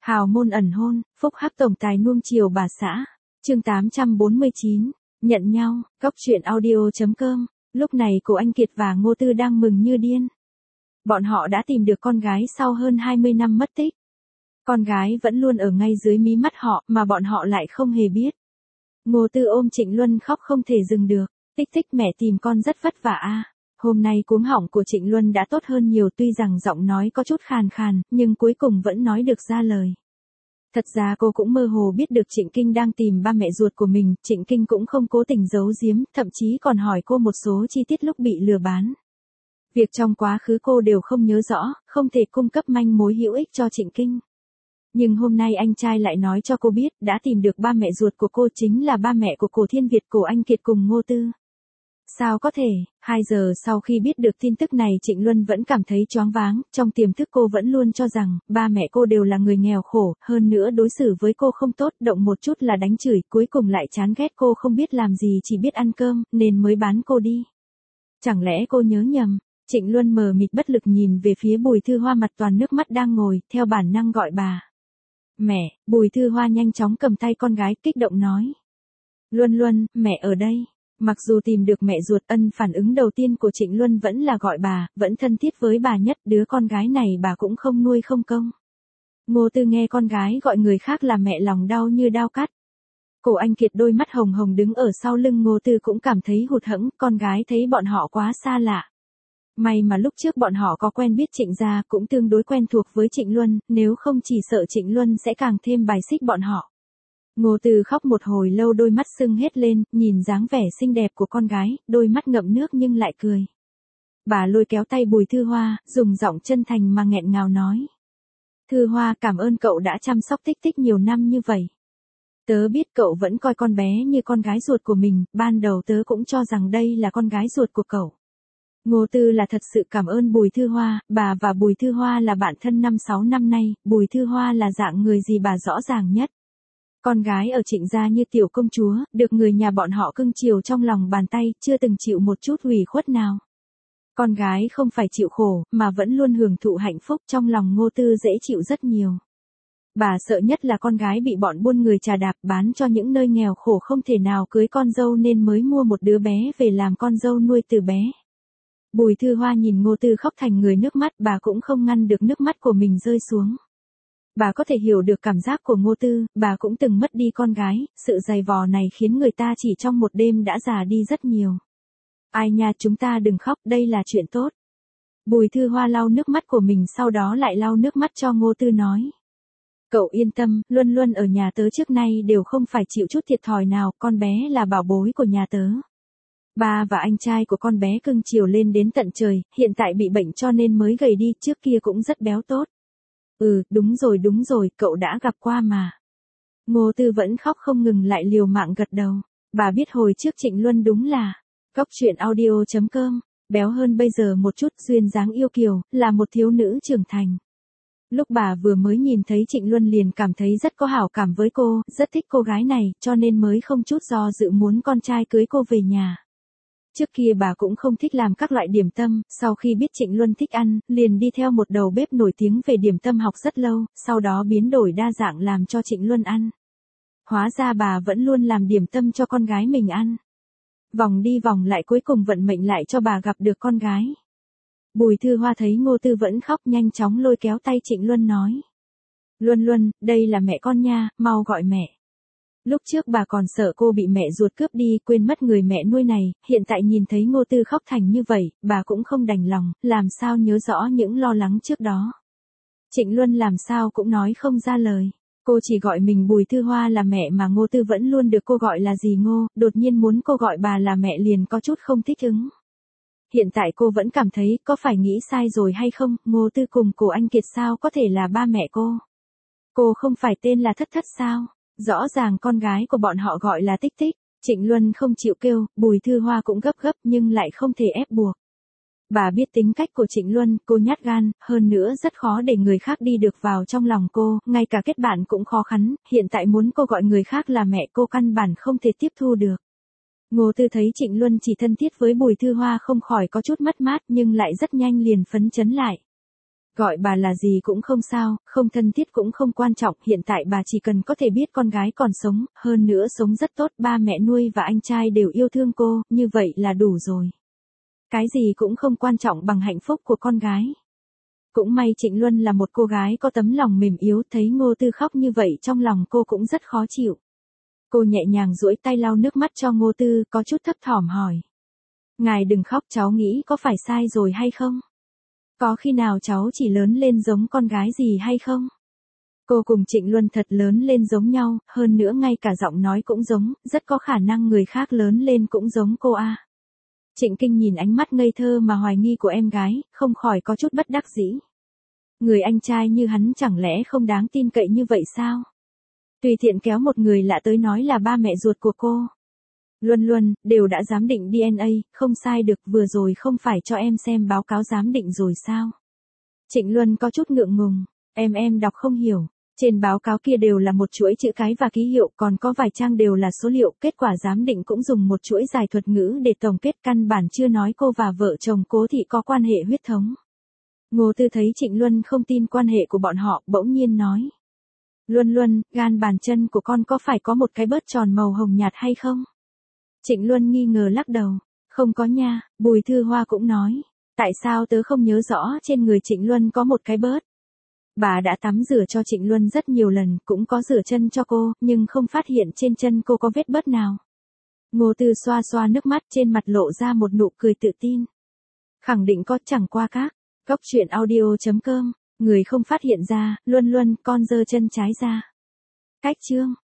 Hào môn ẩn hôn, phúc hắc tổng tài nuông chiều bà xã. Chương 849, nhận nhau, góc truyện audio.com. Lúc này cô Anh Kiệt và Ngô Tư đang mừng như điên. Bọn họ đã tìm được con gái sau hơn 20 năm mất tích. Con gái vẫn luôn ở ngay dưới mí mắt họ mà bọn họ lại không hề biết. Ngô Tư ôm Trịnh Luân khóc không thể dừng được. Tích tích mẹ tìm con rất vất vả a. Hôm nay cuống họng của Trịnh Luân đã tốt hơn nhiều, tuy rằng giọng nói có chút khàn khàn, nhưng cuối cùng vẫn nói được ra lời. Thật ra cô cũng mơ hồ biết được Trịnh Kinh đang tìm ba mẹ ruột của mình, Trịnh Kinh cũng không cố tình giấu giếm, thậm chí còn hỏi cô một số chi tiết lúc bị lừa bán. Việc trong quá khứ cô đều không nhớ rõ, không thể cung cấp manh mối hữu ích cho Trịnh Kinh. Nhưng hôm nay anh trai lại nói cho cô biết, đã tìm được ba mẹ ruột của cô chính là ba mẹ của Cổ Thiên Việt, Cổ Anh Kiệt cùng Ngô Tư. Sao có thể, 2 giờ sau khi biết được tin tức này Trịnh Luân vẫn cảm thấy choáng váng, trong tiềm thức cô vẫn luôn cho rằng, ba mẹ cô đều là người nghèo khổ, hơn nữa đối xử với cô không tốt, động một chút là đánh chửi, cuối cùng lại chán ghét cô không biết làm gì chỉ biết ăn cơm, nên mới bán cô đi. Chẳng lẽ cô nhớ nhầm? Trịnh Luân mờ mịt bất lực nhìn về phía Bùi Thư Hoa mặt toàn nước mắt đang ngồi, theo bản năng gọi bà. Mẹ, Bùi Thư Hoa nhanh chóng cầm tay con gái, kích động nói. Luân Luân, mẹ ở đây. Mặc dù tìm được mẹ ruột, phản ứng đầu tiên của Trịnh Luân vẫn là gọi bà, vẫn thân thiết với bà nhất, đứa con gái này bà cũng không nuôi không công. Ngô Tư nghe con gái gọi người khác là mẹ lòng đau như đao cắt. Cổ Anh Kiệt đôi mắt hồng hồng đứng ở sau lưng Ngô Tư cũng cảm thấy hụt hẫng, con gái thấy bọn họ quá xa lạ. May mà lúc trước bọn họ có quen biết Trịnh gia, cũng tương đối quen thuộc với Trịnh Luân, nếu không chỉ sợ Trịnh Luân sẽ càng thêm bài xích bọn họ. Ngô Tư khóc một hồi lâu, đôi mắt sưng hết lên, nhìn dáng vẻ xinh đẹp của con gái, đôi mắt ngậm nước nhưng lại cười. Bà lôi kéo tay Bùi Thư Hoa, dùng giọng chân thành mà nghẹn ngào nói. Thư Hoa, cảm ơn cậu đã chăm sóc Tích Tích nhiều năm như vậy. Tớ biết cậu vẫn coi con bé như con gái ruột của mình, ban đầu tớ cũng cho rằng đây là con gái ruột của cậu. Ngô Tư là thật sự cảm ơn Bùi Thư Hoa, bà và Bùi Thư Hoa là bạn thân 5-6 năm nay, Bùi Thư Hoa là dạng người gì bà rõ ràng nhất. Con gái ở Trịnh gia như tiểu công chúa, được người nhà bọn họ cưng chiều trong lòng bàn tay, chưa từng chịu một chút ủy khuất nào. Con gái không phải chịu khổ, mà vẫn luôn hưởng thụ hạnh phúc, trong lòng Ngô Tư dễ chịu rất nhiều. Bà sợ nhất là con gái bị bọn buôn người trà đạp bán cho những nơi nghèo khổ không thể nào cưới con dâu nên mới mua một đứa bé về làm con dâu nuôi từ bé. Bùi Thư Hoa nhìn Ngô Tư khóc thành người nước mắt, bà cũng không ngăn được nước mắt của mình rơi xuống. Bà có thể hiểu được cảm giác của Ngô Tư, bà cũng từng mất đi con gái, sự dày vò này khiến người ta chỉ trong một đêm đã già đi rất nhiều. Ai nha, chúng ta đừng khóc, đây là chuyện tốt. Bùi Thư Hoa lau nước mắt của mình, sau đó lại lau nước mắt cho Ngô Tư nói. Cậu yên tâm, Luân Luân ở nhà tớ trước nay đều không phải chịu chút thiệt thòi nào, con bé là bảo bối của nhà tớ. Ba và anh trai của con bé cưng chiều lên đến tận trời, hiện tại bị bệnh cho nên mới gầy đi, trước kia cũng rất béo tốt. Đúng rồi, cậu đã gặp qua mà. Ngô Tư vẫn khóc không ngừng, lại liều mạng gật đầu. Bà biết hồi trước Trịnh Luân đúng là góc truyện audio.com, béo hơn bây giờ một chút, duyên dáng yêu kiều, là một thiếu nữ trưởng thành. Lúc bà vừa mới nhìn thấy Trịnh Luân liền cảm thấy rất có hảo cảm với cô, rất thích cô gái này, cho nên mới không chút do dự muốn con trai cưới cô về nhà. Trước kia bà cũng không thích làm các loại điểm tâm, sau khi biết Trịnh Luân thích ăn, liền đi theo một đầu bếp nổi tiếng về điểm tâm học rất lâu, sau đó biến đổi đa dạng làm cho Trịnh Luân ăn. Hóa ra bà vẫn luôn làm điểm tâm cho con gái mình ăn. Vòng đi vòng lại cuối cùng vận mệnh lại cho bà gặp được con gái. Bùi Thư Hoa thấy Ngô Tư vẫn khóc, nhanh chóng lôi kéo tay Trịnh Luân nói. Luân Luân, đây là mẹ con nha, mau gọi mẹ. Lúc trước bà còn sợ cô bị mẹ ruột cướp đi, quên mất người mẹ nuôi này, hiện tại nhìn thấy Ngô Tư khóc thành như vậy, bà cũng không đành lòng, làm sao nhớ rõ những lo lắng trước đó. Trịnh Luân làm sao cũng nói không ra lời. Cô chỉ gọi mình Bùi Thư Hoa là mẹ mà Ngô Tư vẫn luôn được cô gọi là dì Ngô, đột nhiên muốn cô gọi bà là mẹ liền có chút không thích ứng. Hiện tại cô vẫn cảm thấy có phải nghĩ sai rồi hay không, Ngô Tư cùng Cổ Anh Kiệt sao có thể là ba mẹ cô. Cô không phải tên là Thất Thất sao? Rõ ràng con gái của bọn họ gọi là Tích Tích. Trịnh Luân không chịu kêu, Bùi Thư Hoa cũng gấp nhưng lại không thể ép buộc. Bà biết tính cách của Trịnh Luân, cô nhát gan, hơn nữa rất khó để người khác đi được vào trong lòng cô, ngay cả kết bạn cũng khó khăn, hiện tại muốn cô gọi người khác là mẹ cô căn bản không thể tiếp thu được. Ngô Tư thấy Trịnh Luân chỉ thân thiết với Bùi Thư Hoa không khỏi có chút mất mát nhưng lại rất nhanh liền phấn chấn lại. Gọi bà là gì cũng không sao, không thân thiết cũng không quan trọng, hiện tại bà chỉ cần có thể biết con gái còn sống, hơn nữa sống rất tốt, ba mẹ nuôi và anh trai đều yêu thương cô, như vậy là đủ rồi. Cái gì cũng không quan trọng bằng hạnh phúc của con gái. Cũng may Trịnh Luân là một cô gái có tấm lòng mềm yếu, thấy Ngô Tư khóc như vậy trong lòng cô cũng rất khó chịu. Cô nhẹ nhàng duỗi tay lau nước mắt cho Ngô Tư, có chút thấp thỏm hỏi. Ngài đừng khóc, cháu nghĩ có phải sai rồi hay không? Có khi nào cháu chỉ lớn lên giống con gái gì hay không? Cô cùng Trịnh Luân thật lớn lên giống nhau, hơn nữa ngay cả giọng nói cũng giống, rất có khả năng người khác lớn lên cũng giống cô a. Trịnh Kinh nhìn ánh mắt ngây thơ mà hoài nghi của em gái, không khỏi có chút bất đắc dĩ. Người anh trai như hắn chẳng lẽ không đáng tin cậy như vậy sao? Tùy tiện kéo một người lạ tới nói là ba mẹ ruột của cô. Luân Luân, đều đã giám định DNA, không sai được, vừa rồi không phải cho em xem báo cáo giám định rồi sao? Trịnh Luân có chút ngượng ngùng, em đọc không hiểu. Trên báo cáo kia đều là một chuỗi chữ cái và ký hiệu, còn có vài trang đều là số liệu, kết quả giám định cũng dùng một chuỗi giải thuật ngữ để tổng kết, căn bản chưa nói cô và vợ chồng Cố Thị có quan hệ huyết thống. Ngô Tư thấy Trịnh Luân không tin quan hệ của bọn họ, bỗng nhiên nói. Luân Luân, gan bàn chân của con có phải có một cái bớt tròn màu hồng nhạt hay không? Trịnh Luân nghi ngờ lắc đầu. Không có nha, Bùi Thư Hoa cũng nói. Tại sao tớ không nhớ rõ trên người Trịnh Luân có một cái bớt? Bà đã tắm rửa cho Trịnh Luân rất nhiều lần, cũng có rửa chân cho cô, nhưng không phát hiện trên chân cô có vết bớt nào. Ngô Tư xoa xoa nước mắt, trên mặt lộ ra một nụ cười tự tin. Khẳng định có, chẳng qua các. Góc truyện audio.com, người không phát hiện ra, Luân Luân, con giơ chân trái ra. Cách chương.